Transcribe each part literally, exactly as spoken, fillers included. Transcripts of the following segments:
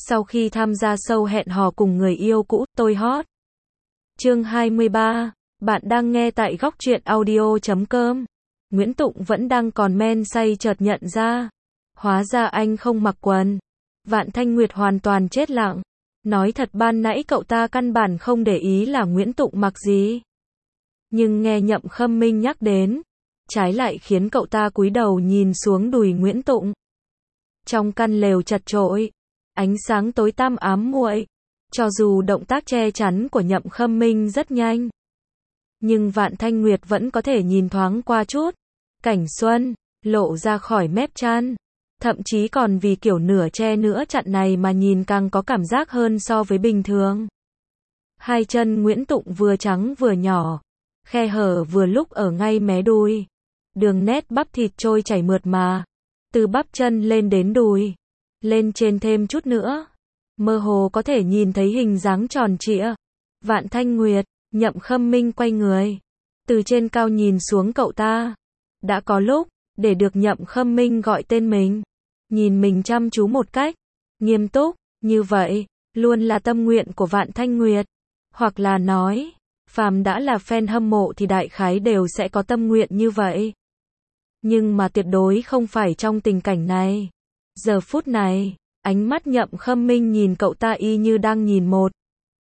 Sau khi tham gia show hẹn hò cùng người yêu cũ, tôi hot. Chương hai mươi ba, bạn đang nghe tại góc truyện audio chấm com. Nguyễn Tụng vẫn đang còn men say chợt nhận ra. Hóa ra anh không mặc quần. Vạn Thanh Nguyệt hoàn toàn chết lặng. Nói thật ban nãy cậu ta căn bản không để ý là Nguyễn Tụng mặc gì. Nhưng nghe Nhậm Khâm Minh nhắc đến, trái lại khiến cậu ta cúi đầu nhìn xuống đùi Nguyễn Tụng. Trong căn lều chật chội, ánh sáng tối tăm ám muội, cho dù động tác che chắn của Nhậm Khâm Minh rất nhanh, nhưng Vạn Thanh Nguyệt vẫn có thể nhìn thoáng qua chút. Cảnh xuân lộ ra khỏi mép chăn, thậm chí còn vì kiểu nửa che nửa chặn này mà nhìn càng có cảm giác hơn so với bình thường. Hai chân Nguyễn Tụng vừa trắng vừa nhỏ, khe hở vừa lúc ở ngay mé đùi. Đường nét bắp thịt trôi chảy mượt mà, từ bắp chân lên đến đùi, lên trên thêm chút nữa, mơ hồ có thể nhìn thấy hình dáng tròn trịa. Vạn Thanh Nguyệt, Nhậm Khâm Minh quay người, từ trên cao nhìn xuống cậu ta. Đã có lúc, để được Nhậm Khâm Minh gọi tên mình, nhìn mình chăm chú một cách nghiêm túc, như vậy, luôn là tâm nguyện của Vạn Thanh Nguyệt. Hoặc là nói, phàm đã là fan hâm mộ thì đại khái đều sẽ có tâm nguyện như vậy. Nhưng mà tuyệt đối không phải trong tình cảnh này. Giờ phút này, ánh mắt Nhậm Khâm Minh nhìn cậu ta y như đang nhìn một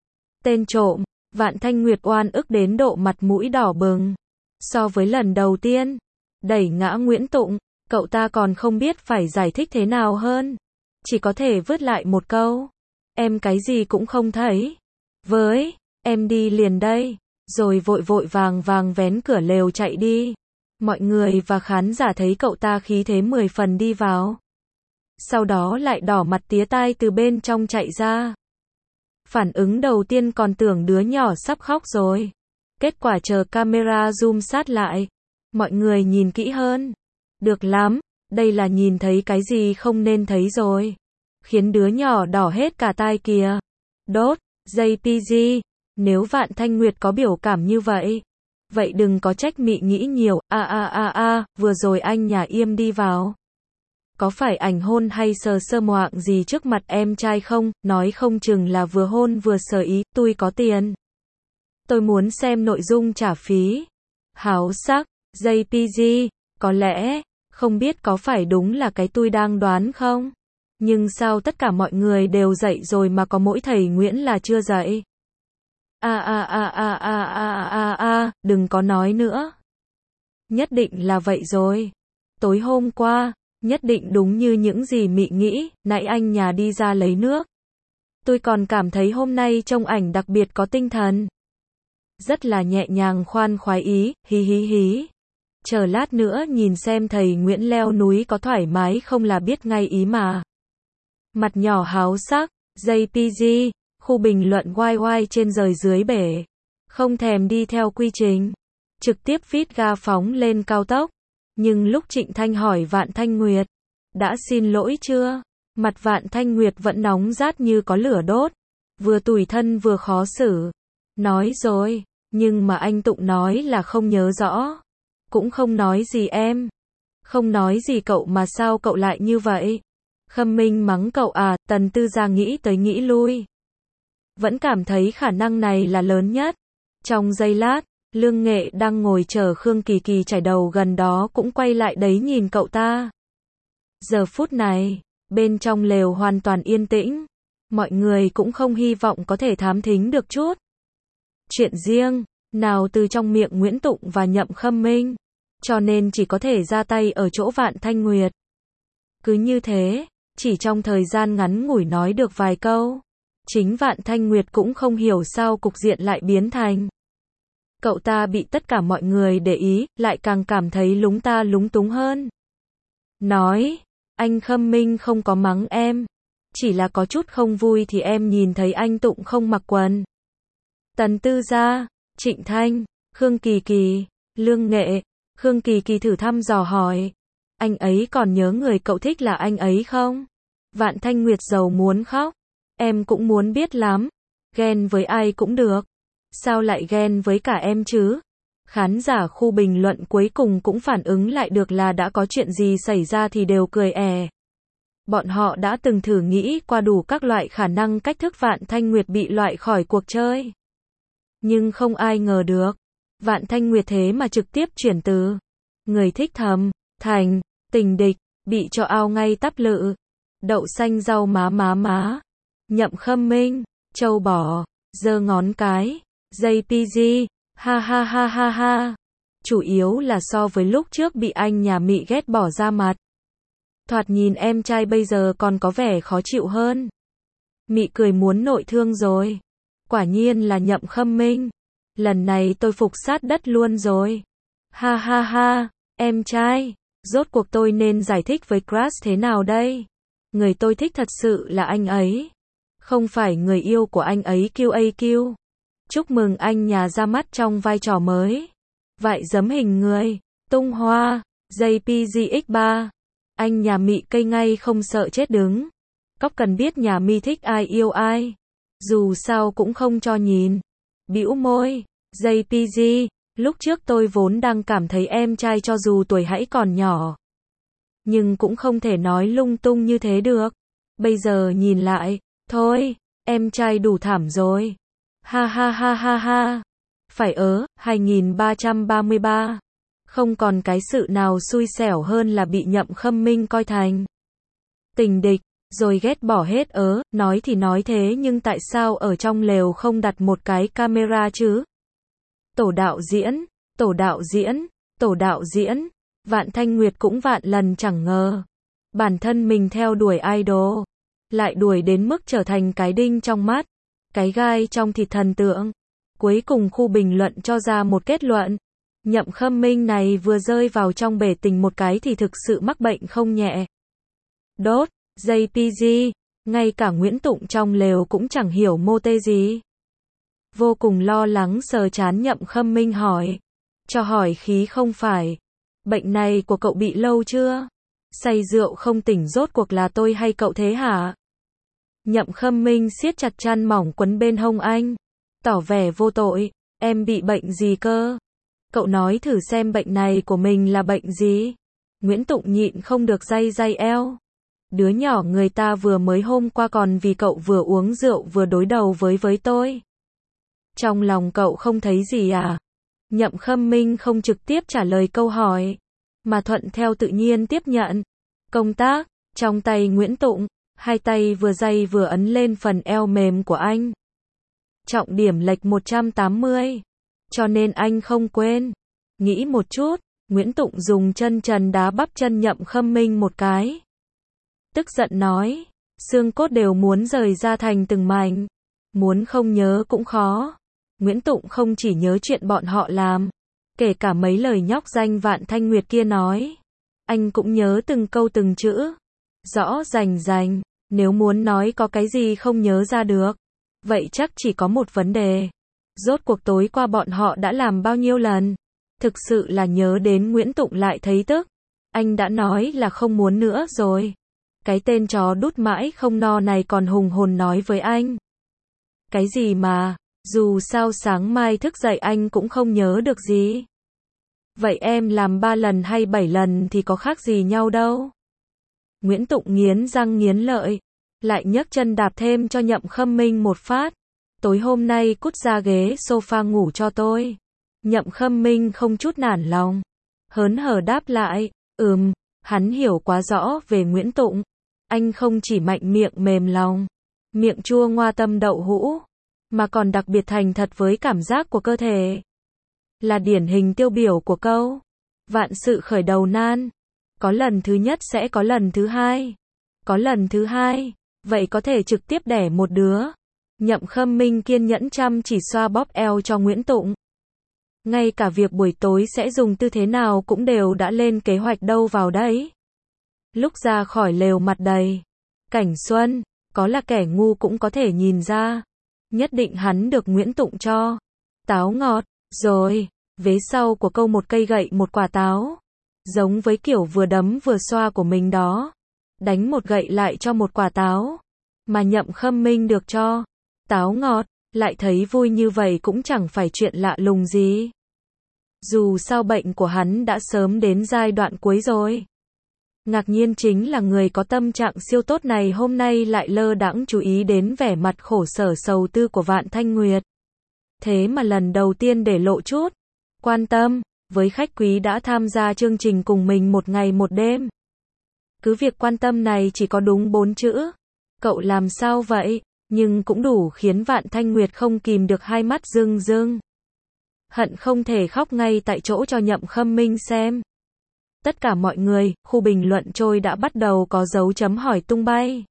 tên trộm. Vạn Thanh Nguyệt oan ức đến độ mặt mũi đỏ bừng. So với lần đầu tiên đẩy ngã Nguyễn Tụng, cậu ta còn không biết phải giải thích thế nào hơn. Chỉ có thể vứt lại một câu: em cái gì cũng không thấy. Với, em đi liền đây. Rồi vội vội vàng vàng vén cửa lều chạy đi. Mọi người và khán giả thấy cậu ta khí thế mười phần đi vào, sau đó lại đỏ mặt tía tai từ bên trong chạy ra. Phản ứng đầu tiên còn tưởng đứa nhỏ sắp khóc rồi. Kết quả chờ camera zoom sát lại, mọi người nhìn kỹ hơn. Được lắm, đây là nhìn thấy cái gì không nên thấy rồi. Khiến đứa nhỏ đỏ hết cả tai kìa. Đốt, gi pê giê, nếu Vạn Thanh Nguyệt có biểu cảm như vậy, vậy đừng có trách mị nghĩ nhiều. A a a a, vừa rồi anh nhà Yêm đi vào, có phải ảnh hôn hay sờ sơ moạng gì trước mặt em trai không? Nói không chừng là vừa hôn vừa sờ ý. Tôi có tiền, tôi muốn xem nội dung trả phí. Háo sắc, gi pê giê, có lẽ, không biết có phải đúng là cái tôi đang đoán không? Nhưng sao tất cả mọi người đều dậy rồi mà có mỗi thầy Nguyễn là chưa dậy? A a a a a a a a, đừng có nói nữa. Nhất định là vậy rồi. Tối hôm qua, nhất định đúng như những gì mị nghĩ. Nãy anh nhà đi ra lấy nước, tôi còn cảm thấy hôm nay trông ảnh đặc biệt có tinh thần, rất là nhẹ nhàng khoan khoái ý. Hí hí hí. Chờ lát nữa nhìn xem thầy Nguyễn leo núi có thoải mái không là biết ngay ý mà. Mặt nhỏ háo sắc, gi pê giê, khu bình luận oai oai trên rời dưới bể. Không thèm đi theo quy trình, trực tiếp feed ga phóng lên cao tốc. Nhưng lúc Trịnh Thanh hỏi Vạn Thanh Nguyệt, đã xin lỗi chưa? Mặt Vạn Thanh Nguyệt vẫn nóng rát như có lửa đốt, vừa tủi thân vừa khó xử. Nói rồi, nhưng mà anh Tụng nói là không nhớ rõ. Cũng không nói gì em. Không nói gì cậu mà sao cậu lại như vậy? Khâm Minh mắng cậu à? Tần Tư Gia nghĩ tới nghĩ lui, vẫn cảm thấy khả năng này là lớn nhất. Trong giây lát, Lương Nghệ đang ngồi chờ Khương Kỳ Kỳ chải đầu gần đó cũng quay lại đấy nhìn cậu ta. Giờ phút này, bên trong lều hoàn toàn yên tĩnh. Mọi người cũng không hy vọng có thể thám thính được chút chuyện riêng nào từ trong miệng Nguyễn Tụng và Nhậm Khâm Minh, cho nên chỉ có thể ra tay ở chỗ Vạn Thanh Nguyệt. Cứ như thế, chỉ trong thời gian ngắn ngủi nói được vài câu, chính Vạn Thanh Nguyệt cũng không hiểu sao cục diện lại biến thành. Cậu ta bị tất cả mọi người để ý, lại càng cảm thấy lúng ta lúng túng hơn. Nói, anh Khâm Minh không có mắng em, chỉ là có chút không vui thì em nhìn thấy anh Tụng không mặc quần. Tần Tư Gia, Trịnh Thanh, Khương Kỳ Kỳ, Lương Nghệ. Khương Kỳ Kỳ thử thăm dò hỏi, anh ấy còn nhớ người cậu thích là anh ấy không? Vạn Thanh Nguyệt giàu muốn khóc, em cũng muốn biết lắm. Ghen với ai cũng được, sao lại ghen với cả em chứ? Khán giả khu bình luận cuối cùng cũng phản ứng lại được là đã có chuyện gì xảy ra thì đều cười è. Bọn họ đã từng thử nghĩ qua đủ các loại khả năng cách thức Vạn Thanh Nguyệt bị loại khỏi cuộc chơi. Nhưng không ai ngờ được. Vạn Thanh Nguyệt thế mà trực tiếp chuyển từ người thích thầm, thành tình địch, bị cho ao ngay tắp lự. Đậu xanh rau má má má. Nhậm Khâm Minh, châu bò, giơ ngón cái, gi pê giê, ha ha ha ha ha. Chủ yếu là so với lúc trước bị anh nhà Mị ghét bỏ ra mặt. Thoạt nhìn em trai bây giờ còn có vẻ khó chịu hơn. Mị cười muốn nội thương rồi. Quả nhiên là Nhậm Khâm Minh. Lần này tôi phục sát đất luôn rồi. Ha ha ha, em trai, rốt cuộc tôi nên giải thích với Crush thế nào đây? Người tôi thích thật sự là anh ấy. Không phải người yêu của anh ấy quy a quy. Chúc mừng anh nhà ra mắt trong vai trò mới. Vại giấm hình người, tung hoa, gi pê giê ích ba. Anh nhà Mị cây ngay không sợ chết đứng. Cóc cần biết nhà Mi thích ai yêu ai. Dù sao cũng không cho nhìn. Bĩu môi, gi pê giê, lúc trước tôi vốn đang cảm thấy em trai cho dù tuổi hãy còn nhỏ. Nhưng cũng không thể nói lung tung như thế được. Bây giờ nhìn lại, thôi, em trai đủ thảm rồi. Ha ha ha ha ha. Phải ớ, hai nghìn ba trăm ba mươi ba. Không còn cái sự nào xui xẻo hơn là bị Nhậm Khâm Minh coi thành tình địch, rồi ghét bỏ hết ớ, nói thì nói thế nhưng tại sao ở trong lều không đặt một cái camera chứ? Tổ đạo diễn, tổ đạo diễn, tổ đạo diễn, Vạn Thanh Nguyệt cũng vạn lần chẳng ngờ. Bản thân mình theo đuổi idol, lại đuổi đến mức trở thành cái đinh trong mắt, cái gai trong thịt thần tượng. Cuối cùng khu bình luận cho ra một kết luận. Nhậm Khâm Minh này vừa rơi vào trong bể tình một cái thì thực sự mắc bệnh không nhẹ. Đốt, gi pê giê, ngay cả Nguyễn Tụng trong lều cũng chẳng hiểu mô tê gì. Vô cùng lo lắng sờ trán Nhậm Khâm Minh hỏi. Cho hỏi khí không phải. Bệnh này của cậu bị lâu chưa? Say rượu không tỉnh rốt cuộc là tôi hay cậu thế hả? Nhậm Khâm Minh siết chặt chăn mỏng quấn bên hông anh. Tỏ vẻ vô tội. Em bị bệnh gì cơ? Cậu nói thử xem bệnh này của mình là bệnh gì? Nguyễn Tụng nhịn không được day day eo. Đứa nhỏ người ta vừa mới hôm qua còn vì cậu vừa uống rượu vừa đối đầu với với tôi. Trong lòng cậu không thấy gì à? Nhậm Khâm Minh không trực tiếp trả lời câu hỏi, mà thuận theo tự nhiên tiếp nhận. Công tác, trong tay Nguyễn Tụng, hai tay vừa day vừa ấn lên phần eo mềm của anh. Trọng điểm lệch một trăm tám mươi. Cho nên anh không quên. Nghĩ một chút, Nguyễn Tụng dùng chân trần đá bắp chân Nhậm Khâm Minh một cái. Tức giận nói, xương cốt đều muốn rời ra thành từng mảnh. Muốn không nhớ cũng khó. Nguyễn Tụng không chỉ nhớ chuyện bọn họ làm, kể cả mấy lời nhóc danh Vạn Thanh Nguyệt kia nói. Anh cũng nhớ từng câu từng chữ. Rõ rành rành, nếu muốn nói có cái gì không nhớ ra được. Vậy chắc chỉ có một vấn đề. Rốt cuộc tối qua bọn họ đã làm bao nhiêu lần? Thực sự là nhớ đến Nguyễn Tụng lại thấy tức. Anh đã nói là không muốn nữa rồi. Cái tên chó đút mãi không no này còn hùng hồn nói với anh. Cái gì mà, dù sao sáng mai thức dậy anh cũng không nhớ được gì. Vậy em làm ba lần hay bảy lần thì có khác gì nhau đâu. Nguyễn Tụng nghiến răng nghiến lợi, lại nhấc chân đạp thêm cho Nhậm Khâm Minh một phát. Tối hôm nay cút ra ghế sofa ngủ cho tôi. Nhậm Khâm Minh không chút nản lòng, hớn hở đáp lại, ừm, hắn hiểu quá rõ về Nguyễn Tụng. Anh không chỉ mạnh miệng mềm lòng, miệng chua ngoa tâm đậu hũ, mà còn đặc biệt thành thật với cảm giác của cơ thể. Là điển hình tiêu biểu của câu, vạn sự khởi đầu nan. Có lần thứ nhất sẽ có lần thứ hai. Có lần thứ hai, vậy có thể trực tiếp đẻ một đứa. Nhậm Khâm Minh kiên nhẫn chăm chỉ xoa bóp eo cho Nguyễn Tụng. Ngay cả việc buổi tối sẽ dùng tư thế nào cũng đều đã lên kế hoạch đâu vào đấy. Lúc ra khỏi lều mặt đầy cảnh xuân, có là kẻ ngu cũng có thể nhìn ra. Nhất định hắn được Nguyễn Tụng cho táo ngọt, rồi, vế sau của câu một cây gậy một quả táo. Giống với kiểu vừa đấm vừa xoa của mình đó. Đánh một gậy lại cho một quả táo. Mà Nhậm Khâm Minh được cho táo ngọt, lại thấy vui như vậy cũng chẳng phải chuyện lạ lùng gì. Dù sao bệnh của hắn đã sớm đến giai đoạn cuối rồi. Ngạc nhiên chính là người có tâm trạng siêu tốt này hôm nay lại lơ đãng chú ý đến vẻ mặt khổ sở sầu tư của Vạn Thanh Nguyệt. Thế mà lần đầu tiên để lộ chút quan tâm với khách quý đã tham gia chương trình cùng mình một ngày một đêm. Cứ việc quan tâm này chỉ có đúng bốn chữ. Cậu làm sao vậy? Nhưng cũng đủ khiến Vạn Thanh Nguyệt không kìm được hai mắt rưng rưng. Hận không thể khóc ngay tại chỗ cho Nhậm Khâm Minh xem. Tất cả mọi người, khu bình luận trôi đã bắt đầu có dấu chấm hỏi tung bay.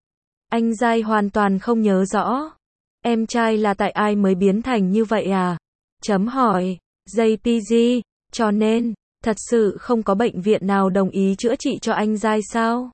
Anh giai hoàn toàn không nhớ rõ. Em trai là tại ai mới biến thành như vậy à? Chấm hỏi. jê pê giê, cho nên, thật sự không có bệnh viện nào đồng ý chữa trị cho anh giai sao?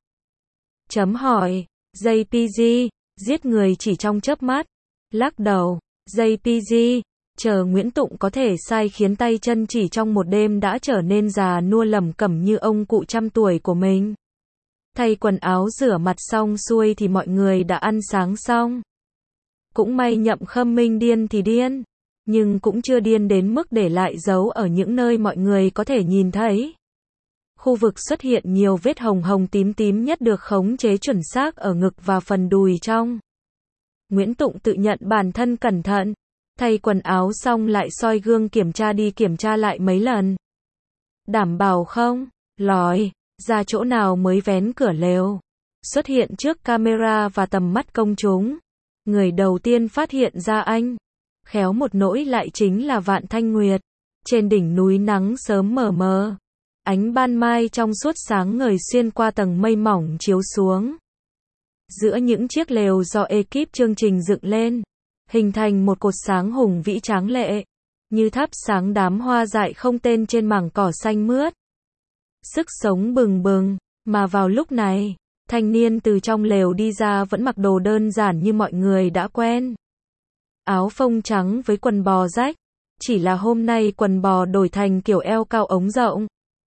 Chấm hỏi. jê pê giê, giết người chỉ trong chớp mắt. Lắc đầu. jê pê giê, chờ Nguyễn Tụng có thể sai khiến tay chân chỉ trong một đêm đã trở nên già nua lẩm cẩm như ông cụ trăm tuổi của mình. Thay quần áo rửa mặt xong xuôi thì mọi người đã ăn sáng xong. Cũng may Nhậm Khâm Minh điên thì điên, nhưng cũng chưa điên đến mức để lại dấu ở những nơi mọi người có thể nhìn thấy. Khu vực xuất hiện nhiều vết hồng hồng tím tím nhất được khống chế chuẩn xác ở ngực và phần đùi trong. Nguyễn Tụng tự nhận bản thân cẩn thận, thay quần áo xong lại soi gương kiểm tra đi kiểm tra lại mấy lần. Đảm bảo không lòi ra chỗ nào mới vén cửa lều. Xuất hiện trước camera và tầm mắt công chúng. Người đầu tiên phát hiện ra anh, khéo một nỗi lại chính là Vạn Thanh Nguyệt. Trên đỉnh núi nắng sớm mờ mờ. Ánh ban mai trong suốt sáng ngời xuyên qua tầng mây mỏng chiếu xuống. Giữa những chiếc lều do ekip chương trình dựng lên, hình thành một cột sáng hùng vĩ tráng lệ, như thắp sáng đám hoa dại không tên trên mảng cỏ xanh mướt. Sức sống bừng bừng, mà vào lúc này, thanh niên từ trong lều đi ra vẫn mặc đồ đơn giản như mọi người đã quen. Áo phông trắng với quần bò rách, chỉ là hôm nay quần bò đổi thành kiểu eo cao ống rộng.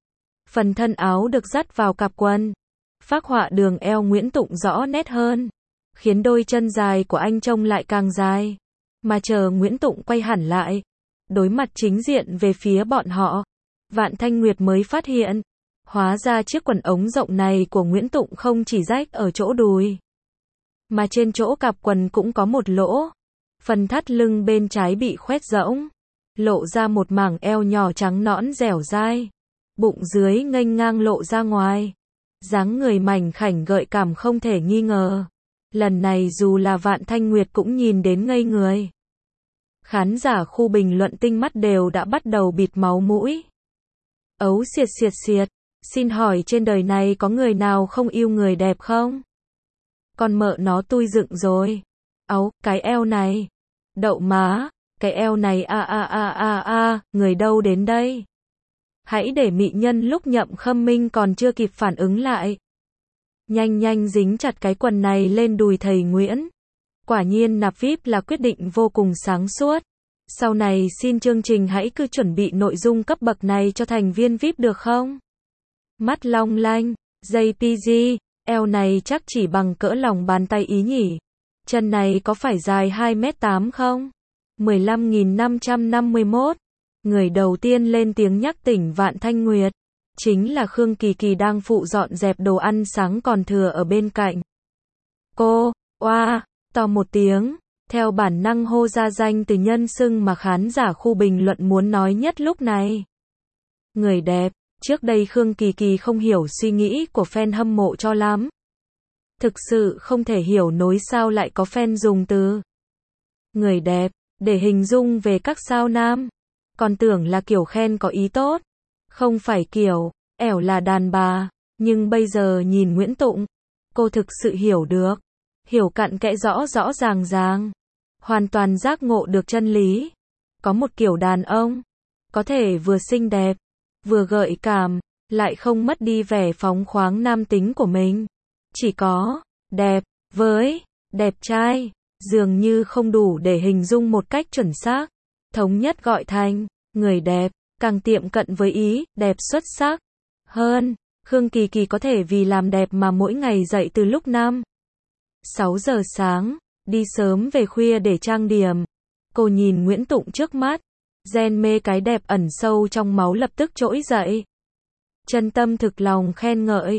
Phần thân áo được dắt vào cạp quần, phác họa đường eo Nguyễn Tụng rõ nét hơn, khiến đôi chân dài của anh trông lại càng dài. Mà chờ Nguyễn Tụng quay hẳn lại, đối mặt chính diện về phía bọn họ, Vạn Thanh Nguyệt mới phát hiện, hóa ra chiếc quần ống rộng này của Nguyễn Tụng không chỉ rách ở chỗ đùi, mà trên chỗ cạp quần cũng có một lỗ. Phần thắt lưng bên trái bị khoét rỗng, lộ ra một mảng eo nhỏ trắng nõn dẻo dai, bụng dưới nghênh ngang lộ ra ngoài. Dáng người mảnh khảnh gợi cảm không thể nghi ngờ. Lần này dù là Vạn Thanh Nguyệt cũng nhìn đến ngây người. Khán giả khu bình luận tinh mắt đều đã bắt đầu bịt máu mũi. Ấu xiệt xiệt xiệt, xin hỏi trên đời này có người nào không yêu người đẹp không? Con mợ nó tui dựng rồi. Áo, cái eo này. Đậu má, cái eo này a a a a a, người đâu đến đây? Hãy để mỹ nhân lúc Nhậm Khâm Minh còn chưa kịp phản ứng lại. Nhanh nhanh dính chặt cái quần này lên đùi thầy Nguyễn. Quả nhiên nạp vi ai pi là quyết định vô cùng sáng suốt. Sau này xin chương trình hãy cứ chuẩn bị nội dung cấp bậc này cho thành viên vi ai pi được không? Mắt long lanh, jê pê giê, eo này chắc chỉ bằng cỡ lòng bàn tay ý nhỉ. Chân này có phải dài hai mét tám không? mười lăm nghìn năm trăm năm mươi mốt. Người đầu tiên lên tiếng nhắc tỉnh Vạn Thanh Nguyệt, chính là Khương Kỳ Kỳ đang phụ dọn dẹp đồ ăn sáng còn thừa ở bên cạnh. Cô, oa, to một tiếng, theo bản năng hô ra danh từ nhân xưng mà khán giả khu bình luận muốn nói nhất lúc này. Người đẹp, trước đây Khương Kỳ Kỳ không hiểu suy nghĩ của fan hâm mộ cho lắm. Thực sự không thể hiểu nối sao lại có fan dùng từ người đẹp để hình dung về các sao nam. Còn tưởng là kiểu khen có ý tốt, không phải kiểu ẻo là đàn bà. Nhưng bây giờ nhìn Nguyễn Tụng, cô thực sự hiểu được, hiểu cặn kẽ rõ rõ ràng ràng, hoàn toàn giác ngộ được chân lý. Có một kiểu đàn ông có thể vừa xinh đẹp, vừa gợi cảm, lại không mất đi vẻ phóng khoáng nam tính của mình. Chỉ có đẹp với đẹp trai dường như không đủ để hình dung một cách chuẩn xác. Thống nhất gọi thành người đẹp, càng tiệm cận với ý đẹp xuất sắc hơn. Khương Kỳ Kỳ có thể vì làm đẹp mà mỗi ngày dậy từ lúc năm sáu giờ sáng, đi sớm về khuya để trang điểm. Cô nhìn Nguyễn Tụng trước mắt, gen mê cái đẹp ẩn sâu trong máu lập tức trỗi dậy. Chân tâm thực lòng khen ngợi,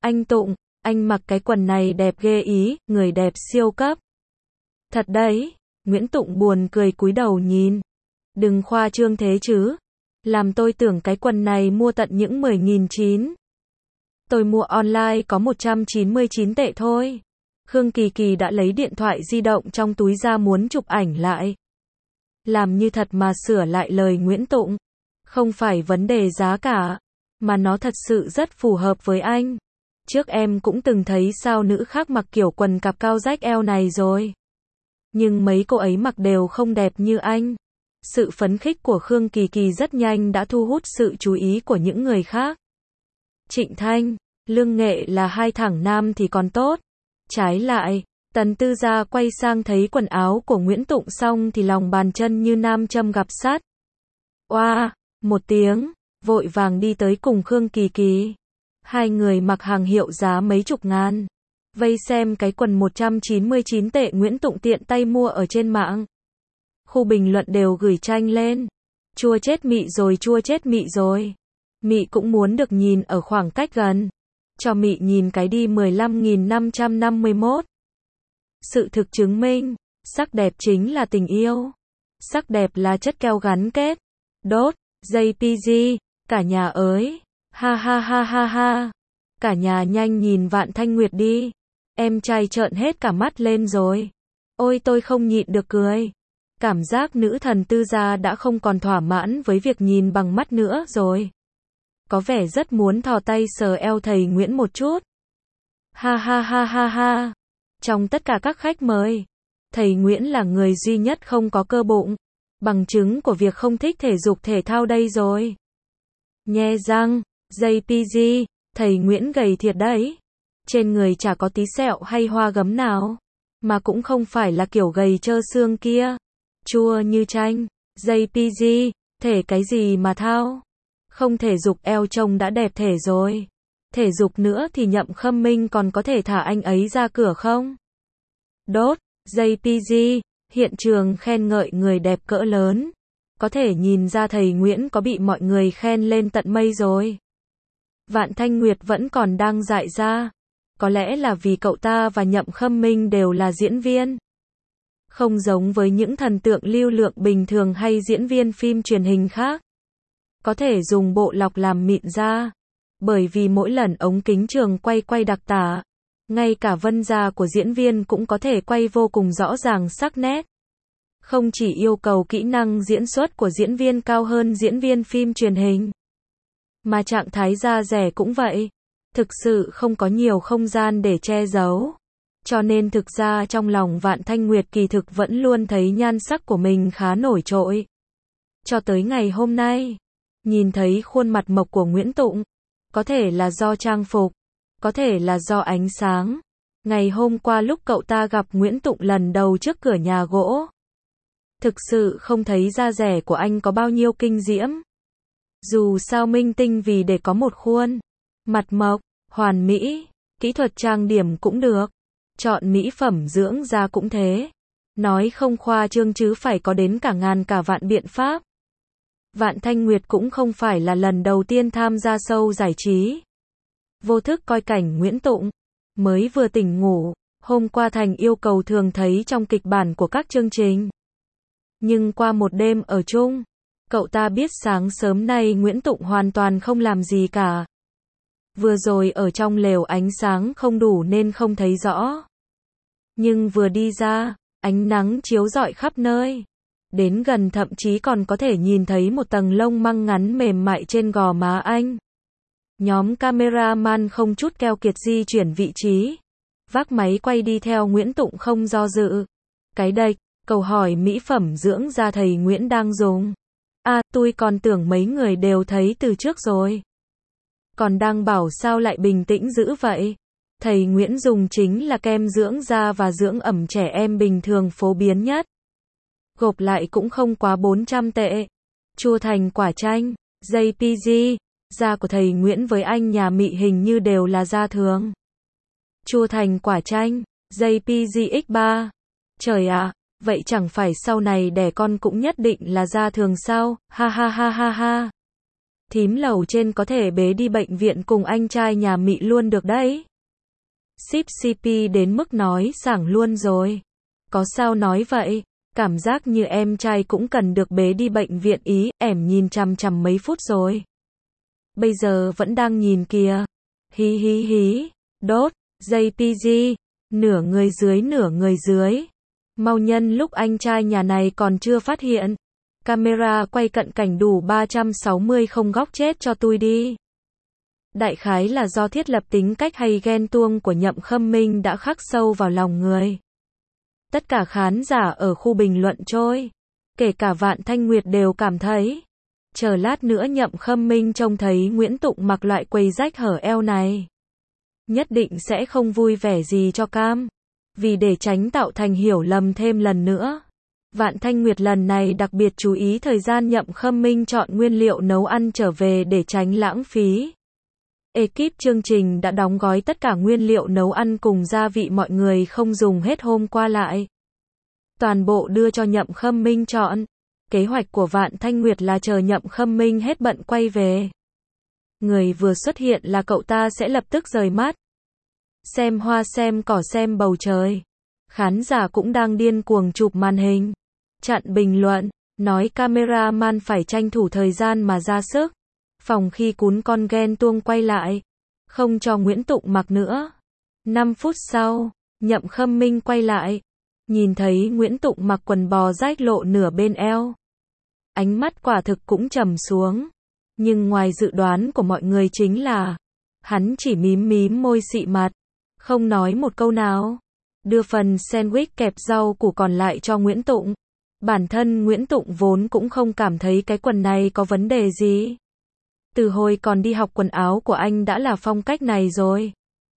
Anh Tụng, anh mặc cái quần này đẹp ghê ý, người đẹp siêu cấp. Thật đấy, Nguyễn Tụng buồn cười cúi đầu nhìn. Đừng khoa trương thế chứ. Làm tôi tưởng cái quần này mua tận những mười nghìn chín. Tôi mua online có một trăm chín mươi chín tệ thôi. Khương Kỳ Kỳ đã lấy điện thoại di động trong túi ra muốn chụp ảnh lại. Làm như thật mà sửa lại lời Nguyễn Tụng. Không phải vấn đề giá cả, mà nó thật sự rất phù hợp với anh. Trước em cũng từng thấy sao nữ khác mặc kiểu quần cạp cao rách eo này rồi. Nhưng mấy cô ấy mặc đều không đẹp như anh. Sự phấn khích của Khương Kỳ Kỳ rất nhanh đã thu hút sự chú ý của những người khác. Trịnh Thanh, Lương Nghệ là hai thẳng nam thì còn tốt. Trái lại, Tần Tư Gia quay sang thấy quần áo của Nguyễn Tụng xong thì lòng bàn chân như nam châm gặp sát. Oa, một tiếng, vội vàng đi tới cùng Khương Kỳ Kỳ. Hai người mặc hàng hiệu giá mấy chục ngàn. Vây xem cái quần một trăm chín mươi chín tệ Nguyễn Tụng tiện tay mua ở trên mạng. Khu bình luận đều gửi tranh lên. Chua chết mị rồi, chua chết mị rồi. Mị cũng muốn được nhìn ở khoảng cách gần. Cho mị nhìn cái đi mười lăm nghìn năm trăm năm mươi mốt. Sự thực chứng minh, sắc đẹp chính là tình yêu. Sắc đẹp là chất keo gắn kết. Đốt, jay pê giê, cả nhà ơi. Ha ha ha ha ha. Cả nhà nhanh nhìn Vạn Thanh Nguyệt đi. Em trai trợn hết cả mắt lên rồi. Ôi tôi không nhịn được cười. Cảm giác nữ thần Tư Gia đã không còn thỏa mãn với việc nhìn bằng mắt nữa rồi. Có vẻ rất muốn thò tay sờ eo thầy Nguyễn một chút. Ha ha ha ha ha. Trong tất cả các khách mời, thầy Nguyễn là người duy nhất không có cơ bụng. Bằng chứng của việc không thích thể dục thể thao đây rồi. Nhe răng, jay pê giê, thầy Nguyễn gầy thiệt đấy. Trên người chả có tí sẹo hay hoa gấm nào. Mà cũng không phải là kiểu gầy trơ xương kia. Chua như chanh. jay pê giê, thể cái gì mà thao. Không thể dục eo trông đã đẹp thể rồi. Thể dục nữa thì Nhậm Khâm Minh còn có thể thả anh ấy ra cửa không? Đốt, jay pê giê, hiện trường khen ngợi người đẹp cỡ lớn. Có thể nhìn ra thầy Nguyễn có bị mọi người khen lên tận mây rồi. Vạn Thanh Nguyệt vẫn còn đang dại ra. Có lẽ là vì cậu ta và Nhậm Khâm Minh đều là diễn viên. Không giống với những thần tượng lưu lượng bình thường hay diễn viên phim truyền hình khác. Có thể dùng bộ lọc làm mịn da. Bởi vì mỗi lần ống kính trường quay quay đặc tả, ngay cả vân da của diễn viên cũng có thể quay vô cùng rõ ràng sắc nét. Không chỉ yêu cầu kỹ năng diễn xuất của diễn viên cao hơn diễn viên phim truyền hình, mà trạng thái da rẻ cũng vậy. Thực sự không có nhiều không gian để che giấu. Cho nên thực ra trong lòng Vạn Thanh Nguyệt kỳ thực vẫn luôn thấy nhan sắc của mình khá nổi trội. Cho tới ngày hôm nay, nhìn thấy khuôn mặt mộc của Nguyễn Tụng, có thể là do trang phục, có thể là do ánh sáng. Ngày hôm qua lúc cậu ta gặp Nguyễn Tụng lần đầu trước cửa nhà gỗ, thực sự không thấy da rẻ của anh có bao nhiêu kinh diễm. Dù sao minh tinh vì để có một khuôn mặt mộc, hoàn mỹ, kỹ thuật trang điểm cũng được. Chọn mỹ phẩm dưỡng da cũng thế. Nói không khoa trương chứ phải có đến cả ngàn cả vạn biện pháp. Vạn Thanh Nguyệt cũng không phải là lần đầu tiên tham gia show giải trí. Vô thức coi cảnh Nguyễn Tụng mới vừa tỉnh ngủ, hôm qua thành yêu cầu thường thấy trong kịch bản của các chương trình. Nhưng qua một đêm ở chung, cậu ta biết sáng sớm nay Nguyễn Tụng hoàn toàn không làm gì cả. Vừa rồi ở trong lều ánh sáng không đủ nên không thấy rõ. Nhưng vừa đi ra, ánh nắng chiếu rọi khắp nơi. Đến gần thậm chí còn có thể nhìn thấy một tầng lông măng ngắn mềm mại trên gò má anh. Nhóm cameraman không chút keo kiệt di chuyển vị trí. Vác máy quay đi theo Nguyễn Tụng không do dự. Cái đệch, câu hỏi mỹ phẩm dưỡng da thầy Nguyễn đang dùng. À, tôi còn tưởng mấy người đều thấy từ trước rồi. Còn đang bảo sao lại bình tĩnh dữ vậy. Thầy Nguyễn dùng chính là kem dưỡng da và dưỡng ẩm trẻ em bình thường phổ biến nhất. Gộp lại cũng không quá bốn trăm tệ. Chua thành quả chanh, jay pê giê, da của thầy Nguyễn với anh nhà Mị hình như đều là da thường. Chua thành quả chanh, jay pê giê nhân ba. Trời ạ, à, vậy chẳng phải sau này đẻ con cũng nhất định là da thường sao? Ha ha ha ha ha. Thím lầu trên có thể bế đi bệnh viện cùng anh trai nhà Mị luôn được đấy. Ship xê pê đến mức nói sảng luôn rồi. Có sao nói vậy? Cảm giác như em trai cũng cần được bế đi bệnh viện ý, ẻm nhìn chằm chằm mấy phút rồi. Bây giờ vẫn đang nhìn kìa. Hí hí hí. Đốt. gi pê giê. Nửa người dưới nửa người dưới. Mau nhân lúc anh trai nhà này còn chưa phát hiện. Camera quay cận cảnh đủ ba trăm sáu mươi không góc chết cho tôi đi. Đại khái là do thiết lập tính cách hay ghen tuông của Nhậm Khâm Minh đã khắc sâu vào lòng người. Tất cả khán giả ở khu bình luận trôi, kể cả Vạn Thanh Nguyệt đều cảm thấy, chờ lát nữa Nhậm Khâm Minh trông thấy Nguyễn Tụng mặc loại quầy rách hở eo này, nhất định sẽ không vui vẻ gì cho cam. Vì để tránh tạo thành hiểu lầm thêm lần nữa, Vạn Thanh Nguyệt lần này đặc biệt chú ý thời gian Nhậm Khâm Minh chọn nguyên liệu nấu ăn trở về để tránh lãng phí. Ekip chương trình đã đóng gói tất cả nguyên liệu nấu ăn cùng gia vị mọi người không dùng hết hôm qua lại. Toàn bộ đưa cho Nhậm Khâm Minh chọn. Kế hoạch của Vạn Thanh Nguyệt là chờ Nhậm Khâm Minh hết bận quay về. Người vừa xuất hiện là cậu ta sẽ lập tức rời mắt. Xem hoa xem cỏ xem bầu trời. Khán giả cũng đang điên cuồng chụp màn hình. Chặn bình luận, nói cameraman phải tranh thủ thời gian mà ra sức. Phòng khi cún con ghen tuông quay lại. Không cho Nguyễn Tụng mặc nữa. năm phút sau, Nhậm Khâm Minh quay lại. Nhìn thấy Nguyễn Tụng mặc quần bò rách lộ nửa bên eo. Ánh mắt quả thực cũng trầm xuống. Nhưng ngoài dự đoán của mọi người chính là, hắn chỉ mím mím môi xị mặt. Không nói một câu nào. Đưa phần sandwich kẹp rau củ còn lại cho Nguyễn Tụng. Bản thân Nguyễn Tụng vốn cũng không cảm thấy cái quần này có vấn đề gì. Từ hồi còn đi học quần áo của anh đã là phong cách này rồi.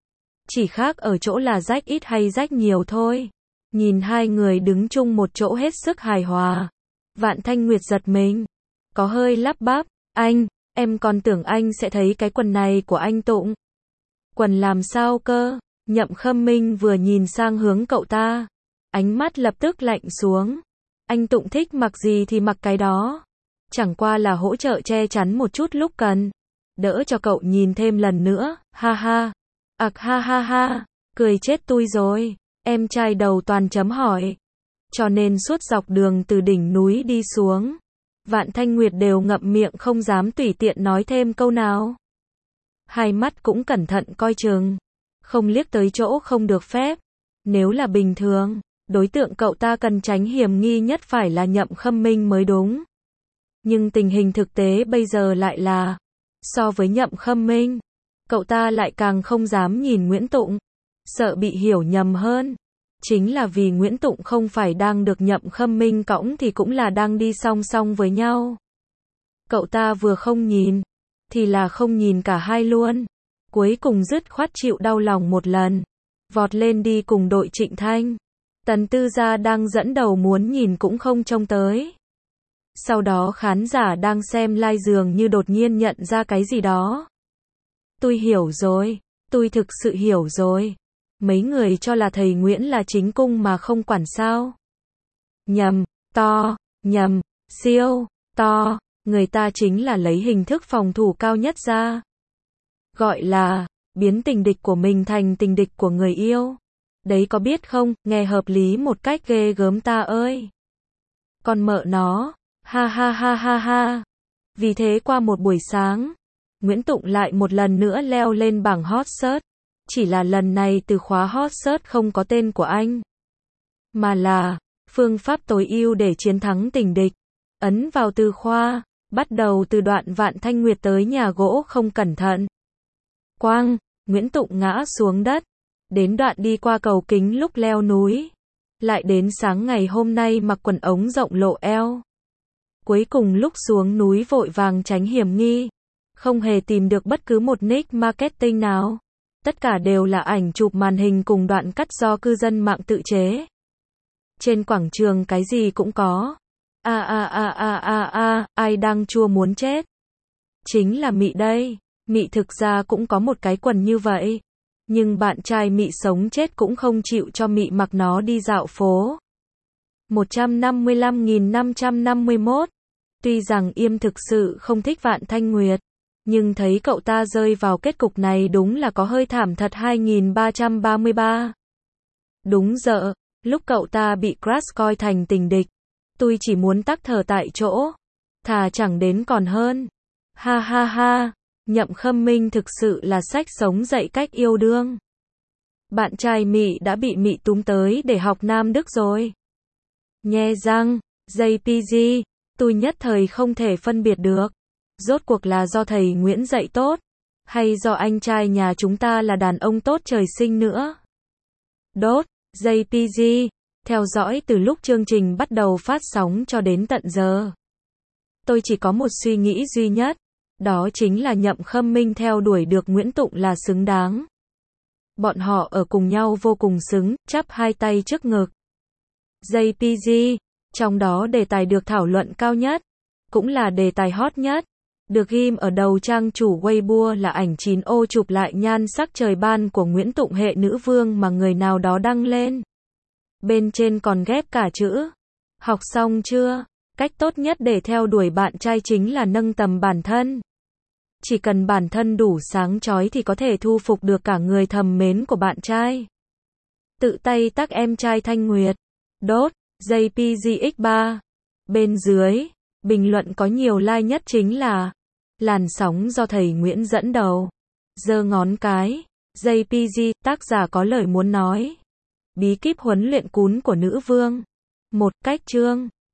Chỉ khác ở chỗ là rách ít hay rách nhiều thôi. Nhìn hai người đứng chung một chỗ hết sức hài hòa. Vạn Thanh Nguyệt giật mình. Có hơi lắp bắp. Anh, em còn tưởng anh sẽ thấy cái quần này của anh Tụng. Quần làm sao cơ? Nhậm Khâm Minh vừa nhìn sang hướng cậu ta. Ánh mắt lập tức lạnh xuống. Anh Tụng thích mặc gì thì mặc cái đó. Chẳng qua là hỗ trợ che chắn một chút lúc cần. Đỡ cho cậu nhìn thêm lần nữa, ha ha. Ặc ha ha ha, cười chết tôi rồi. Em trai đầu toàn chấm hỏi. Cho nên suốt dọc đường từ đỉnh núi đi xuống, Vạn Thanh Nguyệt đều ngậm miệng không dám tùy tiện nói thêm câu nào. Hai mắt cũng cẩn thận coi chừng. Không liếc tới chỗ không được phép. Nếu là bình thường, đối tượng cậu ta cần tránh hiểm nghi nhất phải là Nhậm Khâm Minh mới đúng. Nhưng tình hình thực tế bây giờ lại là, so với Nhậm Khâm Minh, cậu ta lại càng không dám nhìn Nguyễn Tụng. Sợ bị hiểu nhầm hơn. Chính là vì Nguyễn Tụng không phải đang được Nhậm Khâm Minh cõng thì cũng là đang đi song song với nhau. Cậu ta vừa không nhìn, thì là không nhìn cả hai luôn. Cuối cùng dứt khoát chịu đau lòng một lần. Vọt lên đi cùng đội Trịnh Thanh. Tần Tư Gia đang dẫn đầu muốn nhìn cũng không trông tới. Sau đó khán giả đang xem live dường như đột nhiên nhận ra cái gì đó. Tôi hiểu rồi, tôi thực sự hiểu rồi. Mấy người cho là thầy Nguyễn là chính cung mà không quản sao. Nhầm, to, nhầm, siêu, to, người ta chính là lấy hình thức phòng thủ cao nhất ra. Gọi là, biến tình địch của mình thành tình địch của người yêu. Đấy có biết không, nghe hợp lý một cách ghê gớm ta ơi. Con mợ nó, ha ha ha ha ha. Vì thế qua một buổi sáng, Nguyễn Tụng lại một lần nữa leo lên bảng hot search. Chỉ là lần này từ khóa hot search không có tên của anh, mà là phương pháp tối ưu để chiến thắng tình địch. Ấn vào từ khóa, bắt đầu từ đoạn Vạn Thanh Nguyệt tới nhà gỗ không cẩn thận. Quang, Nguyễn Tụng ngã xuống đất. Đến đoạn đi qua cầu kính lúc leo núi. Lại đến sáng ngày hôm nay mặc quần ống rộng lộ eo. Cuối cùng lúc xuống núi vội vàng tránh hiểm nghi. Không hề tìm được bất cứ một nick marketing nào. Tất cả đều là ảnh chụp màn hình cùng đoạn cắt do cư dân mạng tự chế. Trên quảng trường cái gì cũng có. A a a a a a, ai đang chua muốn chết. Chính là Mị đây. Mị thực ra cũng có một cái quần như vậy. Nhưng bạn trai Mị sống chết cũng không chịu cho Mị mặc nó đi dạo phố. một trăm năm mươi lăm nghìn năm trăm năm mươi mốt. Tuy rằng Yêm thực sự không thích Vạn Thanh Nguyệt, nhưng thấy cậu ta rơi vào kết cục này đúng là có hơi thảm thật. Hai nghìn ba trăm ba mươi ba. Đúng dợ, lúc cậu ta bị Crush coi thành tình địch, tôi chỉ muốn tắc thở tại chỗ, thà chẳng đến còn hơn. Ha ha ha, Nhậm Khâm Minh thực sự là sách sống dạy cách yêu đương. Bạn trai Mị đã bị Mị túm tới để học Nam Đức rồi. Nhe răng, gi pê giê, tôi nhất thời không thể phân biệt được. Rốt cuộc là do thầy Nguyễn dạy tốt, hay do anh trai nhà chúng ta là đàn ông tốt trời sinh nữa. Đốt, gi pê giê, theo dõi từ lúc chương trình bắt đầu phát sóng cho đến tận giờ. Tôi chỉ có một suy nghĩ duy nhất, đó chính là Nhậm Khâm Minh theo đuổi được Nguyễn Tụng là xứng đáng. Bọn họ ở cùng nhau vô cùng xứng, chắp hai tay trước ngực. gi pê giê, trong đó đề tài được thảo luận cao nhất, cũng là đề tài hot nhất, được ghim ở đầu trang chủ Weibo là ảnh chín ô chụp lại nhan sắc trời ban của Nguyễn Tụng hệ nữ vương mà người nào đó đăng lên. Bên trên còn ghép cả chữ: học xong chưa? Cách tốt nhất để theo đuổi bạn trai chính là nâng tầm bản thân. Chỉ cần bản thân đủ sáng chói thì có thể thu phục được cả người thầm mến của bạn trai. Tự tay tắc em trai Thanh Nguyệt. Đốt, gi pê giê nhân ba. Bên dưới, bình luận có nhiều like nhất chính là làn sóng do thầy Nguyễn dẫn đầu. Giơ ngón cái. gi pê giê, tác giả có lời muốn nói. Bí kíp huấn luyện cún của nữ vương. Một cách chương.